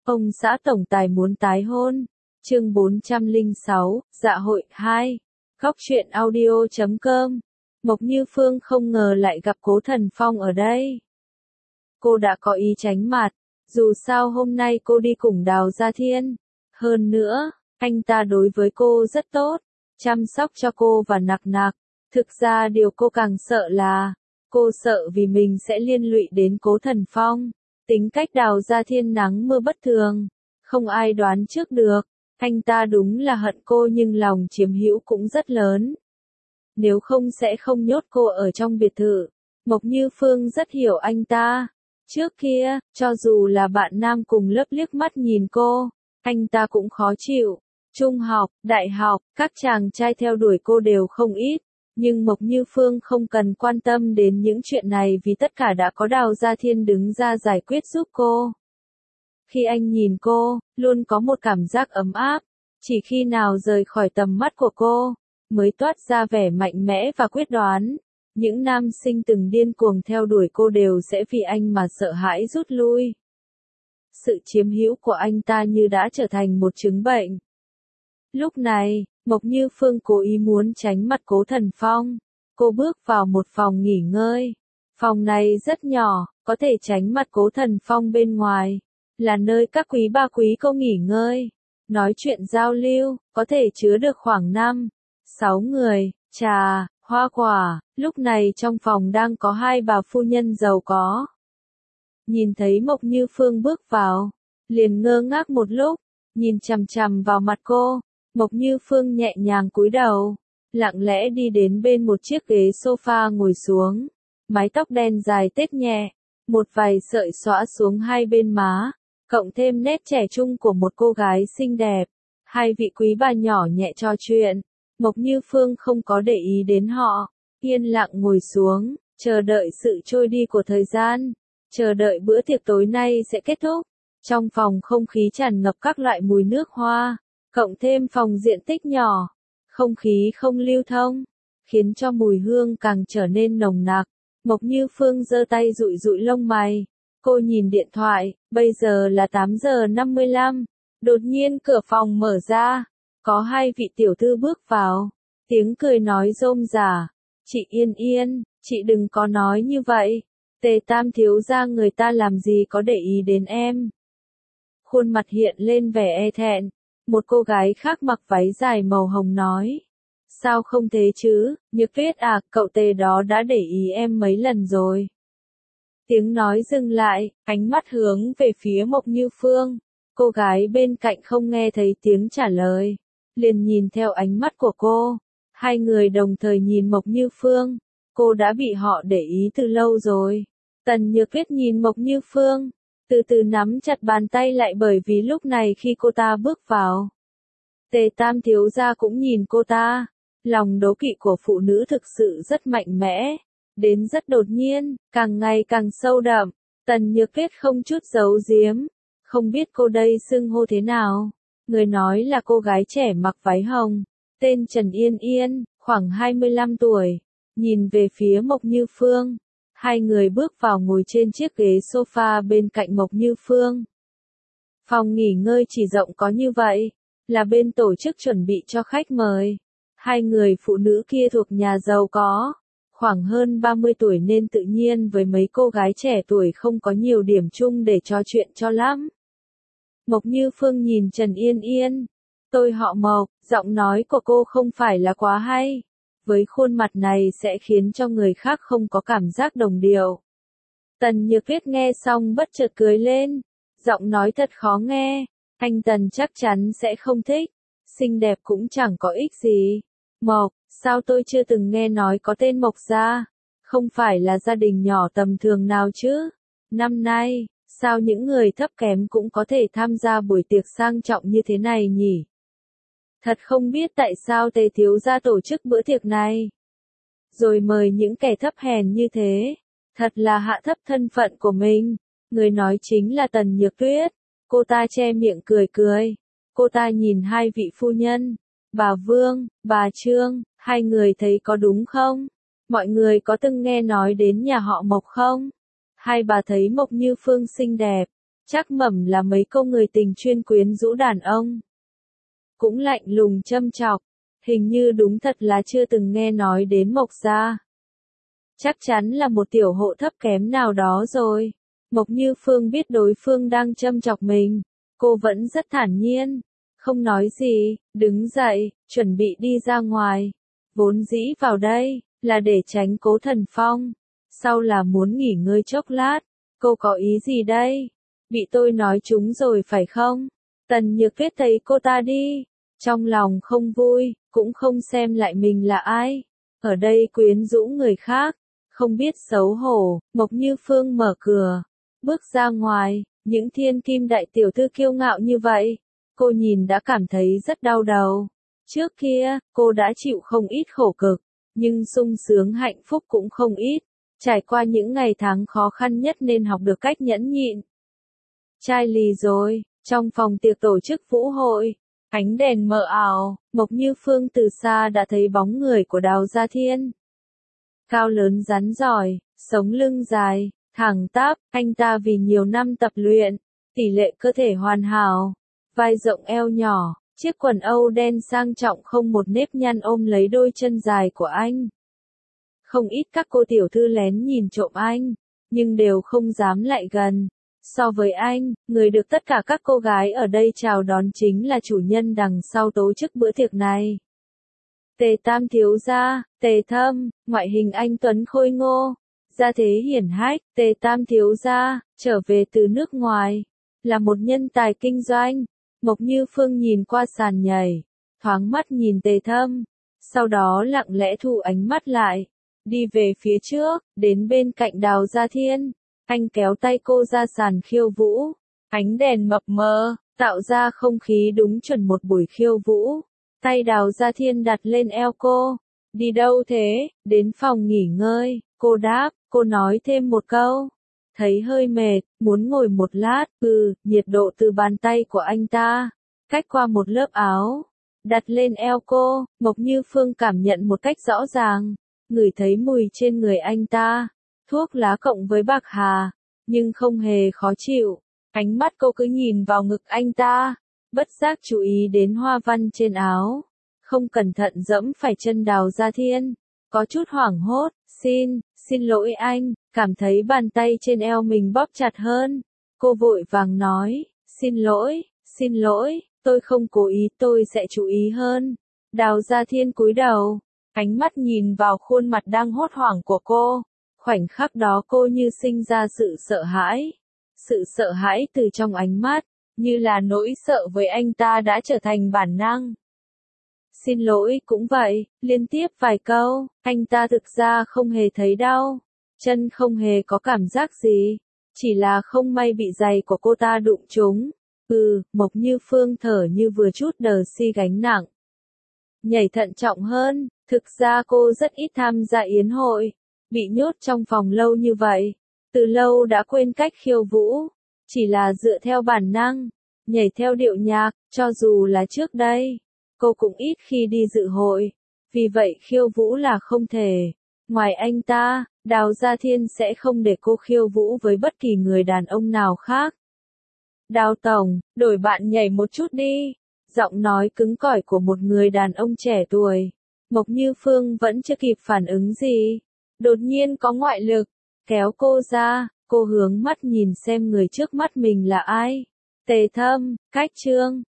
Ông xã tổng tài muốn tái hôn. Chương 406, Dạ hội 2. Góc truyện audio.com. Mộc Như Phương không ngờ lại gặp Cố Thần Phong ở đây. Cô đã có ý tránh mặt, dù sao hôm nay cô đi cùng Đào Gia Thiên. Hơn nữa, anh ta đối với cô rất tốt, chăm sóc cho cô và nặc nặc. Thực ra điều cô càng sợ là, cô sợ vì mình sẽ liên lụy đến Cố Thần Phong. Tính cách Đào Gia Thiên nắng mưa bất thường, không ai đoán trước được. Anh ta đúng là hận cô nhưng lòng chiếm hữu cũng rất lớn. Nếu không sẽ không nhốt cô ở trong biệt thự. Mộc Như Phương rất hiểu anh ta. Trước kia, cho dù là bạn nam cùng lớp liếc mắt nhìn cô, anh ta cũng khó chịu. Trung học, đại học, các chàng trai theo đuổi cô đều không ít. Nhưng Mộc Như Phương không cần quan tâm đến những chuyện này vì tất cả đã có Đào Gia Thiên đứng ra giải quyết giúp cô. Khi anh nhìn cô, luôn có một cảm giác ấm áp. Chỉ khi nào rời khỏi tầm mắt của cô, mới toát ra vẻ mạnh mẽ và quyết đoán. Những nam sinh từng điên cuồng theo đuổi cô đều sẽ vì anh mà sợ hãi rút lui. Sự chiếm hữu của anh ta như đã trở thành một chứng bệnh. Lúc này, Mộc Như Phương cố ý muốn tránh mặt Cố Thần Phong. Cô bước vào một phòng nghỉ ngơi. Phòng này rất nhỏ, có thể tránh mặt Cố Thần Phong bên ngoài. Là nơi các quý ba quý cô nghỉ ngơi. Nói chuyện giao lưu, có thể chứa được khoảng 5-6 người. Trà, hoa quả, lúc này trong phòng đang có hai bà phu nhân giàu có. Nhìn thấy Mộc Như Phương bước vào, liền ngơ ngác một lúc, nhìn chằm chằm vào mặt cô. Mộc Như Phương nhẹ nhàng cúi đầu, lặng lẽ đi đến bên một chiếc ghế sofa ngồi xuống. Mái tóc đen dài tết nhẹ, một vài sợi xõa xuống hai bên má, cộng thêm nét trẻ trung của một cô gái xinh đẹp. Hai vị quý bà nhỏ nhẹ trò chuyện, Mộc Như Phương không có để ý đến họ, yên lặng ngồi xuống, chờ đợi sự trôi đi của thời gian, chờ đợi bữa tiệc tối nay sẽ kết thúc. Trong phòng không khí tràn ngập các loại mùi nước hoa, cộng thêm phòng diện tích nhỏ, không khí không lưu thông, khiến cho mùi hương càng trở nên nồng nặc. Mộc Như Phương giơ tay dụi dụi lông mày, cô nhìn điện thoại, bây giờ là 8 giờ 55, đột nhiên cửa phòng mở ra, có hai vị tiểu thư bước vào, tiếng cười nói rôm rả, chị Yên Yên, chị đừng có nói như vậy, Tề Tam thiếu gia người ta làm gì có để ý đến em. Khuôn mặt hiện lên vẻ e thẹn. Một cô gái khác mặc váy dài màu hồng nói. Sao không thế chứ, Nhược Tuyết à, cậu Tề đó đã để ý em mấy lần rồi. Tiếng nói dừng lại, ánh mắt hướng về phía Mộc Như Phương. Cô gái bên cạnh không nghe thấy tiếng trả lời, liền nhìn theo ánh mắt của cô. Hai người đồng thời nhìn Mộc Như Phương. Cô đã bị họ để ý từ lâu rồi. Tần Nhược Tuyết nhìn Mộc Như Phương, từ từ nắm chặt bàn tay lại bởi vì lúc này khi cô ta bước vào, Tề Tam thiếu gia cũng nhìn cô ta. Lòng đố kỵ của phụ nữ thực sự rất mạnh mẽ, đến rất đột nhiên, càng ngày càng sâu đậm. Tần Nhược Tuyết không chút giấu giếm, không biết cô đây xưng hô thế nào. Người nói là cô gái trẻ mặc váy hồng, tên Trần Yên Yên, khoảng 25 tuổi, nhìn về phía Mộc Như Phương. Hai người bước vào ngồi trên chiếc ghế sofa bên cạnh Mộc Như Phương. Phòng nghỉ ngơi chỉ rộng có như vậy, là bên tổ chức chuẩn bị cho khách mời. Hai người phụ nữ kia thuộc nhà giàu có, khoảng hơn 30 tuổi nên tự nhiên với mấy cô gái trẻ tuổi không có nhiều điểm chung để trò chuyện cho lắm. Mộc Như Phương nhìn Trần Yên Yên. Tôi họ Mộc, giọng nói của cô không phải là quá hay. Với khuôn mặt này sẽ khiến cho người khác không có cảm giác đồng điệu. Tần Nhược Tuyết nghe xong bất chợt cười lên. Giọng nói thật khó nghe. Anh Tần chắc chắn sẽ không thích. Xinh đẹp cũng chẳng có ích gì. Mộc, sao tôi chưa từng nghe nói có tên Mộc gia? Không phải là gia đình nhỏ tầm thường nào chứ? Năm nay, sao những người thấp kém cũng có thể tham gia buổi tiệc sang trọng như thế này nhỉ? Thật không biết tại sao Tề thiếu gia tổ chức bữa tiệc này. Rồi mời những kẻ thấp hèn như thế. Thật là hạ thấp thân phận của mình. Người nói chính là Tần Nhược Tuyết. Cô ta che miệng cười cười. Cô ta nhìn hai vị phu nhân. Bà Vương, bà Trương, hai người thấy có đúng không? Mọi người có từng nghe nói đến nhà họ Mộc không? Hai bà thấy Mộc Như Phương xinh đẹp, Chắc mẩm là mấy câu người tình chuyên quyến rũ đàn ông. Cũng lạnh lùng châm chọc, hình như đúng thật là chưa từng nghe nói đến Mộc gia. Chắc chắn là một tiểu hộ thấp kém nào đó rồi. Mộc Như Phương biết đối phương đang châm chọc mình, cô vẫn rất thản nhiên, không nói gì, đứng dậy, chuẩn bị đi ra ngoài. Vốn dĩ vào đây, là để tránh Cố Thần Phong, sau là muốn nghỉ ngơi chốc lát. Cô có ý gì đây? Bị tôi nói trúng rồi phải không? Tần Nhược Tuyết thấy cô ta đi, trong lòng không vui, cũng không xem lại mình là ai. Ở đây quyến rũ người khác, không biết xấu hổ. Mộc Như Phương mở cửa, bước ra ngoài, những thiên kim đại tiểu thư kiêu ngạo như vậy. Cô nhìn đã cảm thấy rất đau đầu. Trước kia, cô đã chịu không ít khổ cực, nhưng sung sướng hạnh phúc cũng không ít. Trải qua những ngày tháng khó khăn nhất nên học được cách nhẫn nhịn. Chai lì rồi, trong phòng tiệc tổ chức vũ hội, ánh đèn mờ ảo, Mộc Như Phương từ xa đã thấy bóng người của Đào Gia Thiên. Cao lớn rắn giỏi, sống lưng dài, thẳng tắp, anh ta vì nhiều năm tập luyện, tỷ lệ cơ thể hoàn hảo, vai rộng eo nhỏ, chiếc quần âu đen sang trọng không một nếp nhăn ôm lấy đôi chân dài của anh. Không ít các cô tiểu thư lén nhìn trộm anh, nhưng đều không dám lại gần. So với anh, người được tất cả các cô gái ở đây chào đón chính là chủ nhân đằng sau tổ chức bữa tiệc này. Tề Tam thiếu gia, Tề Thâm, ngoại hình anh tuấn khôi ngô, gia thế hiển hách. Tề Tam thiếu gia, trở về từ nước ngoài, là một nhân tài kinh doanh. Mộc Như Phương nhìn qua sàn nhảy, thoáng mắt nhìn Tề Thâm, sau đó lặng lẽ thu ánh mắt lại, đi về phía trước, đến bên cạnh Đào Gia Thiên. Anh kéo tay cô ra sàn khiêu vũ, ánh đèn mập mờ, tạo ra không khí đúng chuẩn một buổi khiêu vũ. Tay Đào Gia Thiên đặt lên eo cô. Đi đâu thế? Đến phòng nghỉ ngơi, cô đáp. Cô nói thêm một câu, thấy hơi mệt, muốn ngồi một lát. Nhiệt độ từ bàn tay của anh ta, cách qua một lớp áo, đặt lên eo cô. Mộc Như Phương cảm nhận một cách rõ ràng, ngửi thấy mùi trên người anh ta, thuốc lá cộng với bạc hà, nhưng không hề khó chịu. Ánh mắt cô cứ nhìn vào ngực anh ta, bất giác chú ý đến hoa văn trên áo, không cẩn thận dẫm phải chân Đào Gia Thiên, có chút hoảng hốt. Xin lỗi anh, cảm thấy bàn tay trên eo mình bóp chặt hơn. Cô vội vàng nói, xin lỗi, tôi không cố ý, tôi sẽ chú ý hơn. Đào Gia Thiên cúi đầu, ánh mắt nhìn vào khuôn mặt đang hốt hoảng của cô. Khoảnh khắc đó cô như sinh ra sự sợ hãi. Sự sợ hãi từ trong ánh mắt, như là nỗi sợ với anh ta đã trở thành bản năng. Xin lỗi cũng vậy, liên tiếp vài câu, anh ta thực ra không hề thấy đau, chân không hề có cảm giác gì, chỉ là không may bị giày của cô ta đụng trúng. Mộc Như Phương thở như vừa chút đờ si gánh nặng. Nhảy thận trọng hơn, thực ra cô rất ít tham gia yến hội, bị nhốt trong phòng lâu như vậy, từ lâu đã quên cách khiêu vũ, chỉ là dựa theo bản năng, nhảy theo điệu nhạc. Cho dù là trước đây, cô cũng ít khi đi dự hội, vì vậy khiêu vũ là không thể. Ngoài anh ta, Đào Gia Thiên sẽ không để cô khiêu vũ với bất kỳ người đàn ông nào khác. Đào tổng, đổi bạn nhảy một chút đi. Giọng nói cứng cỏi của một người đàn ông trẻ tuổi. Mộc Như Phương vẫn chưa kịp phản ứng gì. Đột nhiên có ngoại lực, kéo cô ra, cô hướng mắt nhìn xem người trước mắt mình là ai. Tề Thâm, Cách Trương.